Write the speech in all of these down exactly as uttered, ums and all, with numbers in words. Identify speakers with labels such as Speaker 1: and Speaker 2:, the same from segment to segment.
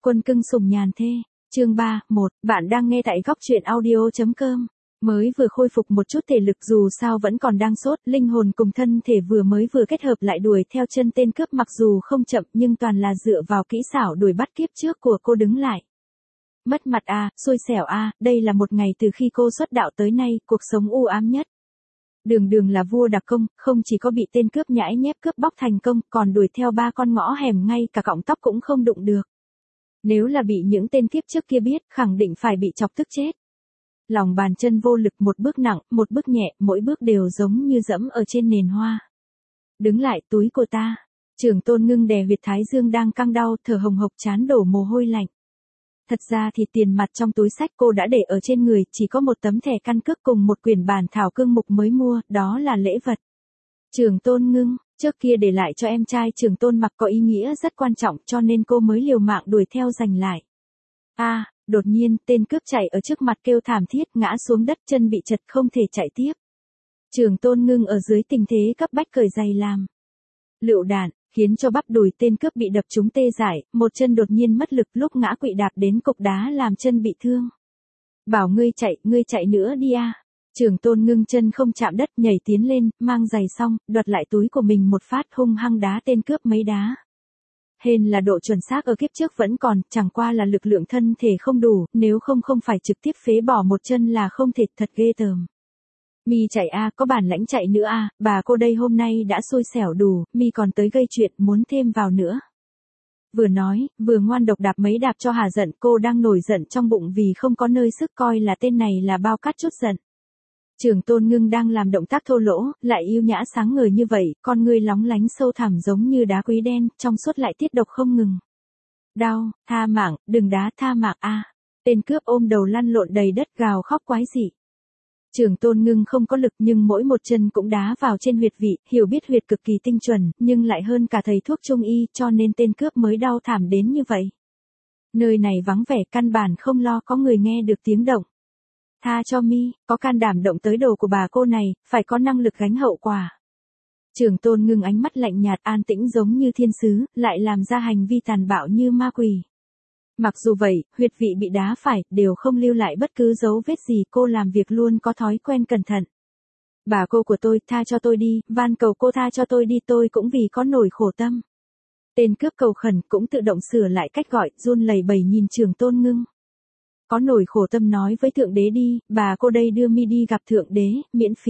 Speaker 1: Quân cưng sủng nhàn thê, chương ba, một, bạn đang nghe tại góc truyện audio.com. Mới vừa khôi phục một chút thể lực dù sao vẫn còn đang sốt, linh hồn cùng thân thể vừa mới vừa kết hợp lại đuổi theo chân tên cướp mặc dù không chậm nhưng toàn là dựa vào kỹ xảo đuổi bắt kiếp trước của cô đứng lại. Mất mặt a, xui xẻo a, đây là một ngày từ khi cô xuất đạo tới nay, cuộc sống u ám nhất. Đường đường là vua đặc công, không chỉ có bị tên cướp nhãi nhép cướp bóc thành công, còn đuổi theo ba con ngõ hẻm ngay cả cọng tóc cũng không đụng được. Nếu là bị những tên tiếp trước kia biết, khẳng định phải bị chọc tức chết. Lòng bàn chân vô lực, một bước nặng, một bước nhẹ, mỗi bước đều giống như dẫm ở trên nền hoa. Đứng lại, túi của ta. Trường Tôn Ngưng đè huyệt thái dương đang căng đau, thở hồng hộc trán đổ mồ hôi lạnh. Thật ra thì tiền mặt trong túi xách cô đã để ở trên người, chỉ có một tấm thẻ căn cước cùng một quyển bản thảo cương mục mới mua, đó là lễ vật. Trường Tôn Ngưng, trước kia để lại cho em trai Trường Tôn Mặc có ý nghĩa rất quan trọng cho nên cô mới liều mạng đuổi theo giành lại. A, à, đột nhiên, tên cướp chạy ở trước mặt kêu thảm thiết ngã xuống đất chân bị chật không thể chạy tiếp. Trường Tôn Ngưng ở dưới tình thế cấp bách cởi giày làm. Lựu đạn, khiến cho bắp đùi tên cướp bị đập trúng tê dại, một chân đột nhiên mất lực lúc ngã quỵ đạp đến cục đá làm chân bị thương. Bảo ngươi chạy, ngươi chạy nữa đi a. Trường Tôn Ngưng chân không chạm đất nhảy tiến lên, mang giày xong, đoạt lại túi của mình một phát hung hăng đá tên cướp mấy đá. Hên là độ chuẩn xác ở kiếp trước vẫn còn, chẳng qua là lực lượng thân thể không đủ, nếu không không phải trực tiếp phế bỏ một chân là không thể, thật ghê tởm. Mi chạy a, có bản lãnh chạy nữa a, bà cô đây hôm nay đã xui xẻo đủ, Mi còn tới gây chuyện, muốn thêm vào nữa. Vừa nói, vừa ngoan độc đạp mấy đạp cho hà giận, cô đang nổi giận trong bụng vì không có nơi sức coi là tên này là bao cát chút giận. Trường Tôn Ngưng đang làm động tác thô lỗ, lại yêu nhã sáng ngời như vậy, con ngươi lóng lánh sâu thẳm giống như đá quý đen, trong suốt lại tiết độc không ngừng. Đau, tha mạng, đừng đá tha mạng a. Tên cướp ôm đầu lăn lộn đầy đất gào khóc quái dị. Trường Tôn Ngưng không có lực nhưng mỗi một chân cũng đá vào trên huyệt vị, hiểu biết huyệt cực kỳ tinh chuẩn, nhưng lại hơn cả thầy thuốc trung y cho nên tên cướp mới đau thảm đến như vậy. Nơi này vắng vẻ căn bản không lo có người nghe được tiếng động. Tha cho Mi, có can đảm động tới đồ của bà cô này, phải có năng lực gánh hậu quả. Trường Tôn Ngưng ánh mắt lạnh nhạt an tĩnh giống như thiên sứ, lại làm ra hành vi tàn bạo như ma quỷ. Mặc dù vậy, huyệt vị bị đá phải, đều không lưu lại bất cứ dấu vết gì, cô làm việc luôn có thói quen cẩn thận. Bà cô của tôi, tha cho tôi đi, van cầu cô tha cho tôi đi, tôi cũng vì có nổi khổ tâm. Tên cướp cầu khẩn cũng tự động sửa lại cách gọi, run lẩy bẩy nhìn Trường Tôn Ngưng. Có nổi khổ tâm nói với Thượng Đế đi, bà cô đây đưa Mi đi gặp Thượng Đế, miễn phí.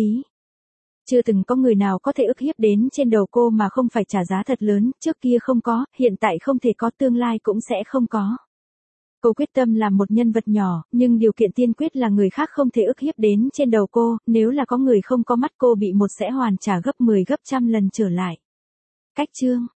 Speaker 1: Chưa từng có người nào có thể ức hiếp đến trên đầu cô mà không phải trả giá thật lớn, trước kia không có, hiện tại không thể có, tương lai cũng sẽ không có. Cô quyết tâm làm một nhân vật nhỏ, nhưng điều kiện tiên quyết là người khác không thể ức hiếp đến trên đầu cô, nếu là có người không có mắt cô bị một sẽ hoàn trả gấp mười gấp trăm lần trở lại. Cách chương,